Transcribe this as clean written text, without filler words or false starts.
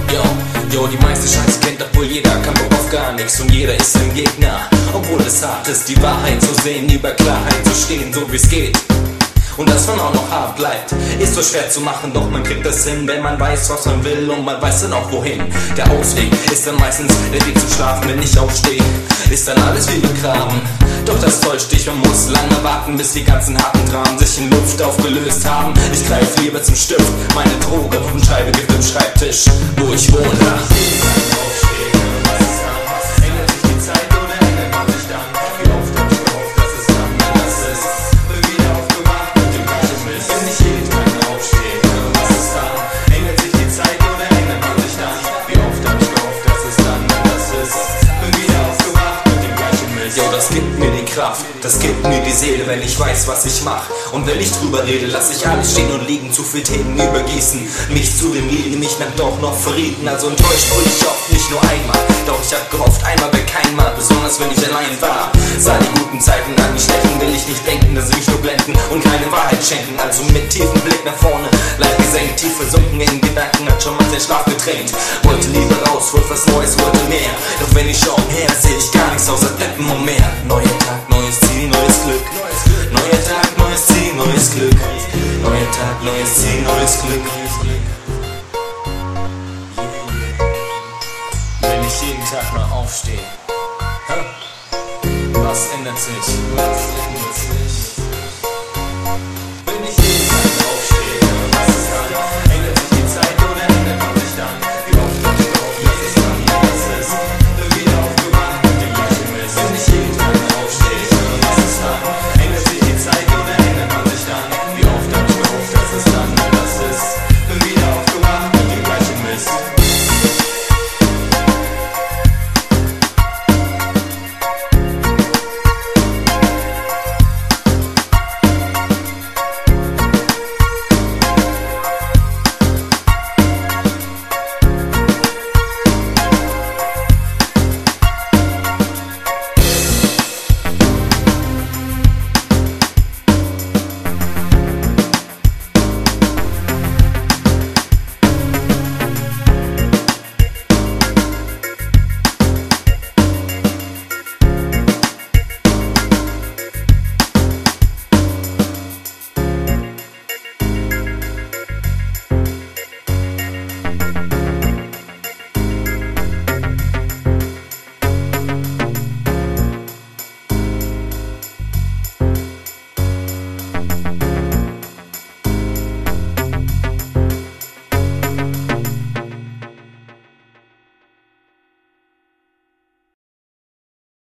Yo, die meiste Scheiße kennt doch wohl jeder, kein Bock auf gar nichts und jeder ist ein Gegner. Obwohl es hart ist, die Wahrheit zu sehen, über Klarheit zu stehen, so wie's geht. Und dass man auch noch hart bleibt, ist so schwer zu machen, doch man kriegt das hin, wenn man weiß, was man will und man weiß dann auch wohin. Der Ausweg ist dann meistens der Weg zum Schlafen, wenn ich aufstehe, ist dann alles wie begraben. Doch das täuscht dich, man muss lange warten, bis die ganzen harten Dramen sich in Luft aufgelöst haben. Ich greif lieber zum Stift, meine Droge und schreibe Gift im Schreibtisch, wo ich wohne. Das gibt mir die Kraft, das gibt mir die Seele, wenn ich weiß, was ich mach. Und wenn ich drüber rede, lass ich alles stehen und liegen, zu viel Themen übergießen. Mich zu dem Lied, die mich dann doch noch verrieten. Also enttäuscht wurde ich oft, nicht nur einmal. Doch ich hab gehofft, einmal wäre kein Mal, besonders wenn ich allein war. Sah die guten Zeiten an, die schlechten will ich nicht denken, dass sie mich nur blenden und keine Wahrheit schenken. Also mit tiefem Blick nach vorne, leicht gesenkt, tief versunken in Gedanken, hat schon mal den Schlaf getrennt. Wollte lieber raus, wollte was Neues, wollte mehr. Doch wenn ich schau umher, seh ich gar nichts außer Deppen und mehr. Neuer Tag, neues Ziel, neues Glück. Neuer Tag, neues Ziel, neues Glück. Neuer Tag, neues Ziel, neues Glück. Wenn ich jeden Tag mal aufstehe, was ändert sich?